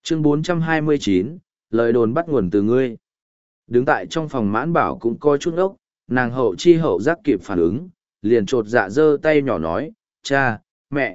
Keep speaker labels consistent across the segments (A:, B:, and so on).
A: Chương 429, lời đồn bắt nguồn từ ngươi. Đứng tại trong phòng Mãn Bảo cũng coi chút ốc, nàng hậu chi hậu giác kịp phản ứng, liền trột dạ giơ tay nhỏ nói, cha, mẹ,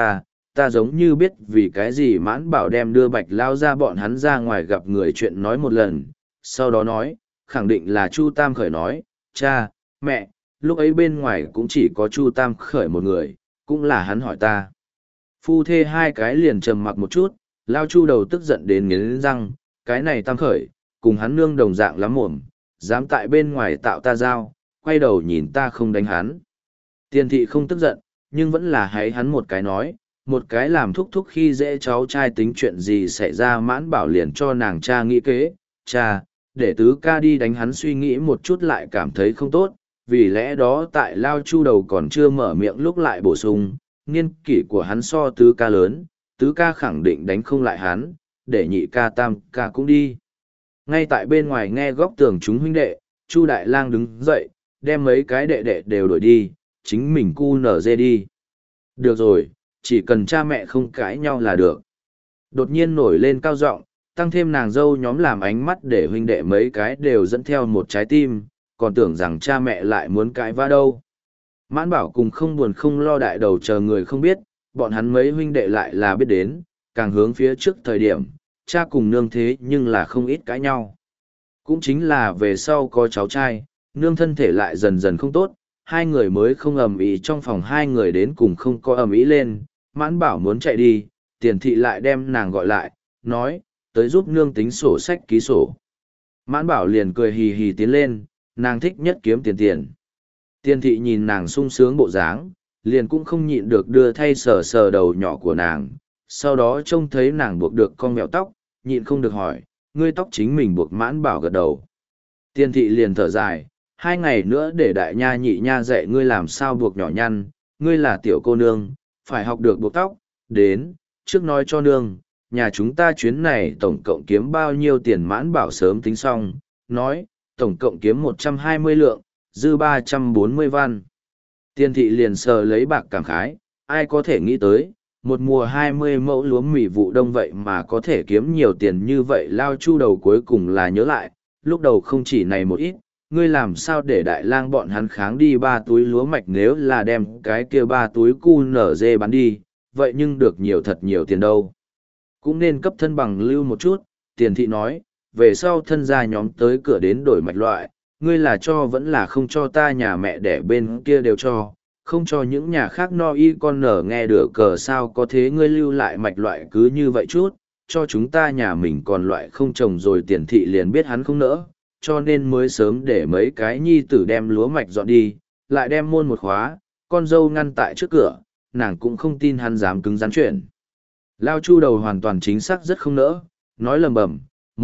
A: ta giống như biết vì cái gì Mãn Bảo đem đưa Bạch Lao ra bọn hắn ra ngoài gặp người chuyện nói một lần, sau đó nói, khẳng định là Chu Tam Khởi nói, cha, mẹ, lúc ấy bên ngoài cũng chỉ có Chu Tam Khởi một người, cũng là hắn hỏi ta. Phu thê hai cái liền trầm mặc một chút, Lao Chu đầu tức giận đến nghiến răng, cái này Tam Khởi, cùng hắn nương đồng dạng lắm mồm, dám tại bên ngoài tạo ta dao, quay đầu nhìn ta không đánh hắn. Tiền thị không tức giận, nhưng vẫn là hãy hắn một cái nói, một cái làm thúc thúc khi dễ cháu trai tính chuyện gì xảy ra. Mãn Bảo liền cho nàng cha nghĩ kế, cha, để tứ ca đi đánh hắn, suy nghĩ một chút lại cảm thấy không tốt, vì lẽ đó tại Lao Chu đầu còn chưa mở miệng lúc lại bổ sung, niên kỷ của hắn so tứ ca lớn, tứ ca khẳng định đánh không lại hắn, để nhị ca tam ca cũng đi. Ngay tại bên ngoài nghe góc tường chúng huynh đệ, Chu Đại Lang đứng dậy, đem mấy cái đệ đệ đều đuổi đi, chính mình cu nở dê đi. Được rồi, chỉ cần cha mẹ không cãi nhau là được. Đột nhiên nổi lên cao giọng, tăng thêm nàng dâu nhóm làm ánh mắt để huynh đệ mấy cái đều dẫn theo một trái tim, còn tưởng rằng cha mẹ lại muốn cãi vã đâu. Mãn Bảo cùng không buồn không lo đại đầu chờ người không biết, bọn hắn mấy huynh đệ lại là biết đến, càng hướng phía trước thời điểm, cha cùng nương thế nhưng là không ít cãi nhau. Cũng chính là về sau có cháu trai, nương thân thể lại dần dần không tốt, hai người mới không ầm ĩ trong phòng, hai người đến cùng không có ầm ĩ lên. Mãn Bảo muốn chạy đi, Tiền thị lại đem nàng gọi lại, nói, tới giúp nương tính sổ sách ký sổ. Mãn Bảo liền cười hì hì tiến lên, nàng thích nhất kiếm tiền. Tiền thị nhìn nàng sung sướng bộ dáng, liền cũng không nhịn được đưa thay sờ sờ đầu nhỏ của nàng, sau đó trông thấy nàng buộc được con mèo tóc, nhịn không được hỏi, ngươi tóc chính mình buộc. Mãn Bảo gật đầu. Tiền thị liền thở dài, 2 ngày nữa để đại nha nhị nha dạy ngươi làm sao buộc nhỏ nhăn, ngươi là tiểu cô nương, phải học được buộc tóc, đến, trước nói cho nương, nhà chúng ta chuyến này tổng cộng kiếm bao nhiêu tiền. Mãn Bảo sớm tính xong, nói, tổng cộng kiếm 120 lượng, dư 340 văn. Tiền thị liền sờ lấy bạc cảm khái, ai có thể nghĩ tới, một mùa 20 mẫu lúa mì vụ đông vậy mà có thể kiếm nhiều tiền như vậy. Lao Chu đầu cuối cùng là nhớ lại, lúc đầu không chỉ này một ít, ngươi làm sao để Đại Lang bọn hắn kháng đi 3 túi lúa mạch, nếu là đem cái kia 3 túi cu nở dê bán đi, vậy nhưng được nhiều thật nhiều tiền đâu. Cũng nên cấp thân bằng lưu một chút. Tiền thị nói, về sau thân gia nhóm tới cửa đến đổi mạch loại, ngươi là cho vẫn là không cho, ta nhà mẹ đẻ bên kia đều cho, không cho những nhà khác no y con nở nghe được cờ sao có thế, ngươi lưu lại mạch loại cứ như vậy chút, cho chúng ta nhà mình còn loại không trồng rồi. Tiền thị liền biết hắn không nỡ, cho nên mới sớm để mấy cái nhi tử đem lúa mạch dọn đi, lại đem môn một khóa, con dâu ngăn tại trước cửa, nàng cũng không tin hắn dám cứng rắn chuyển. Lao Chu đầu hoàn toàn chính xác rất không nỡ, nói lầm bầm,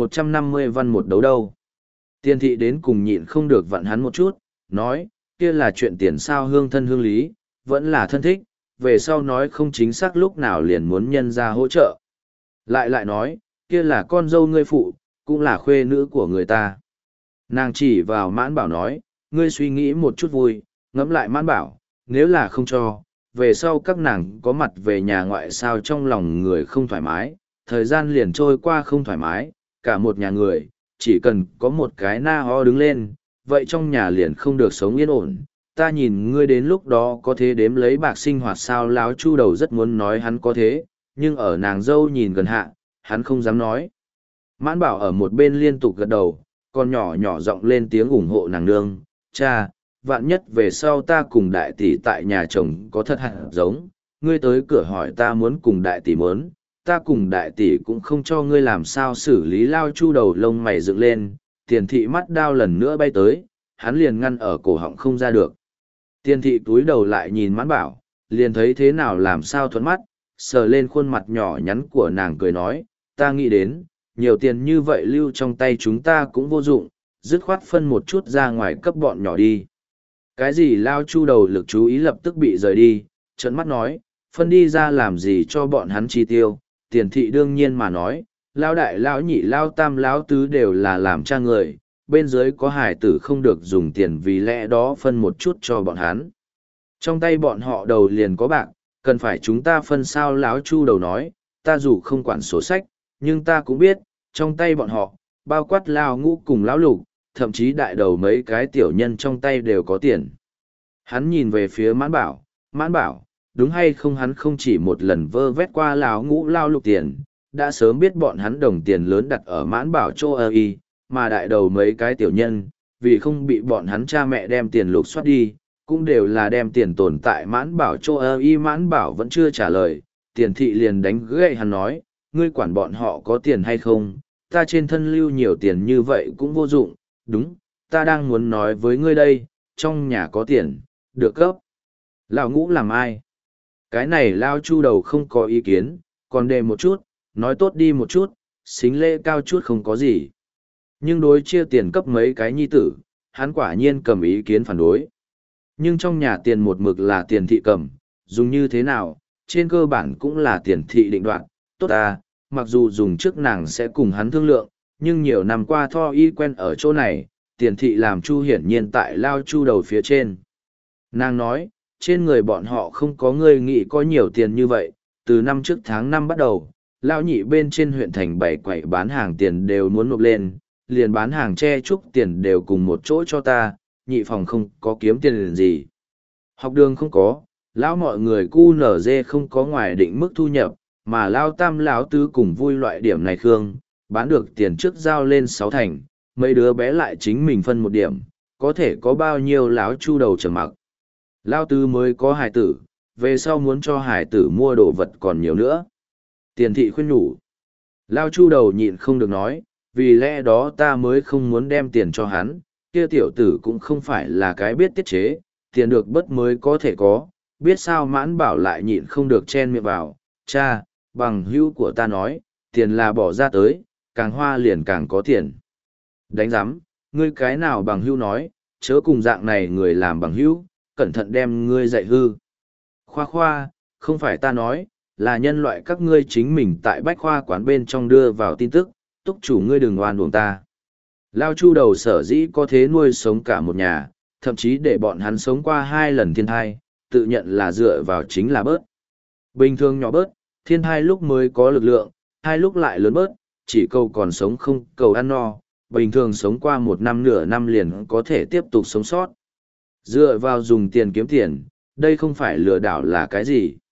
A: 150 văn một đấu đâu. Tiền thị đến cùng nhịn không được vặn hắn một chút, nói, kia là chuyện tiền sao, hương thân hương lý, vẫn là thân thích, về sau nói không chính xác lúc nào liền muốn nhân ra hỗ trợ. Lại nói, kia là con dâu ngươi phụ, cũng là khuê nữ của người ta. Nàng chỉ vào Mãn Bảo nói, ngươi suy nghĩ một chút vui, ngẫm lại Mãn Bảo, nếu là không cho, về sau các nàng có mặt về nhà ngoại sao trong lòng người không thoải mái, thời gian liền trôi qua không thoải mái, cả một nhà người, chỉ cần có một cái na ho đứng lên, vậy trong nhà liền không được sống yên ổn. Ta nhìn ngươi đến lúc đó có thế đếm lấy bạc sinh hoạt sao. Láo Chu đầu rất muốn nói hắn có thế, nhưng ở nàng dâu nhìn gần hạ, hắn không dám nói. Mãn Bảo ở một bên liên tục gật đầu, con nhỏ nhỏ giọng lên tiếng ủng hộ nàng nương, cha, vạn nhất về sau ta cùng đại tỷ tại nhà chồng có thật hạt giống, ngươi tới cửa hỏi ta muốn cùng đại tỷ muốn, ta cùng đại tỷ cũng không cho ngươi làm sao xử lý. Lao Chu đầu lông mày dựng lên, Tiền thị mắt đao lần nữa bay tới, hắn liền ngăn ở cổ họng không ra được. Tiền thị túi đầu lại nhìn Mãn Bảo, liền thấy thế nào làm sao thuận mắt, sờ lên khuôn mặt nhỏ nhắn của nàng cười nói, ta nghĩ đến, nhiều tiền như vậy lưu trong tay chúng ta cũng vô dụng, dứt khoát phân một chút ra ngoài cấp bọn nhỏ đi. Cái gì? Lao Chu đầu lực chú ý lập tức bị rời đi, trợn mắt nói, phân đi ra làm gì cho bọn hắn chi tiêu. Tiền thị đương nhiên mà nói, Lao đại Lao nhị Lao tam Lao tứ đều là làm cha người, bên dưới có hải tử không được dùng tiền, vì lẽ đó phân một chút cho bọn hắn. Trong tay bọn họ đầu liền có bạc, cần phải chúng ta phân sao? Lão Chu đầu nói, ta dù không quản sổ sách, nhưng ta cũng biết, trong tay bọn họ, bao quát Lao Ngũ cùng Lão Lục, thậm chí đại đầu mấy cái tiểu nhân trong tay đều có tiền. Hắn nhìn về phía Mãn Bảo, đúng hay không hắn không chỉ một lần vơ vét qua Lão Ngũ Lao Lục tiền, đã sớm biết bọn hắn đồng tiền lớn đặt ở Mãn Bảo chỗ ơ y, mà đại đầu mấy cái tiểu nhân, vì không bị bọn hắn cha mẹ đem tiền lục soát đi, cũng đều là đem tiền tồn tại Mãn Bảo chỗ ơ y. Mãn Bảo vẫn chưa trả lời, tiền thị liền đánh gậy hắn nói, ngươi quản bọn họ có tiền hay không, ta trên thân lưu nhiều tiền như vậy cũng vô dụng, đúng, ta đang muốn nói với ngươi đây, trong nhà có tiền, được cấp. Lão Ngũ làm ai? Cái này Lao Chu đầu không có ý kiến, còn đề một chút, nói tốt đi một chút, xính lễ cao chút không có gì. Nhưng đối chia tiền cấp mấy cái nhi tử, hắn quả nhiên cầm ý kiến phản đối. Nhưng trong nhà tiền một mực là tiền thị cầm, dùng như thế nào, trên cơ bản cũng là tiền thị định đoạt, tốt à, mặc dù dùng trước nàng sẽ cùng hắn thương lượng, nhưng nhiều năm qua Tho y quen ở chỗ này, tiền thị làm Chu hiển nhiên tại Lao Chu đầu phía trên. Nàng nói, trên người bọn họ không có người nghĩ có nhiều tiền như vậy, từ năm trước tháng 5 bắt đầu, Lao nhị bên trên huyện thành bảy quậy bán hàng tiền đều muốn nộp lên, liền bán hàng che trúc tiền đều cùng một chỗ cho ta, nhị phòng không có kiếm tiền liền gì. Học đường không có, lão mọi người cu nở dê không có ngoài định mức thu nhập, mà Lao tam lão tứ cùng vui loại điểm này khương, bán được tiền trước giao lên 6 thành, mấy đứa bé lại chính mình phân một điểm, có thể có bao nhiêu lão Chu đầu trầm mặc. Lao tứ mới có hài tử, về sau muốn cho hài tử mua đồ vật còn nhiều nữa. Tiền thị khuyên nhủ. Lao Chu đầu nhịn không được nói, vì lẽ đó ta mới không muốn đem tiền cho hắn, kia tiểu tử cũng không phải là cái biết tiết chế, tiền được bớt mới có thể có, biết sao. Mãn Bảo lại nhịn không được chen miệng vào, cha, bằng hữu của ta nói, tiền là bỏ ra tới, càng hoa liền càng có tiền. Đánh giám, ngươi cái nào bằng hữu nói, chớ cùng dạng này người làm bằng hữu, cẩn thận đem ngươi dạy hư. Khoa khoa, không phải ta nói, là nhân loại các ngươi chính mình tại bách khoa quán bên trong đưa vào tin tức, túc chủ ngươi đừng oan uổng ta. Lao Chu đầu sở dĩ có thế nuôi sống cả một nhà, thậm chí để bọn hắn sống qua 2 lần thiên thai, tự nhận là dựa vào chính là bớt. Bình thường nhỏ bớt, thiên thai lúc mới có lực lượng, hai lúc lại lớn bớt, chỉ cầu còn sống không cầu ăn no, bình thường sống qua 1 năm nửa năm liền có thể tiếp tục sống sót. Dựa vào dùng tiền kiếm tiền, đây không phải lừa đảo là cái gì.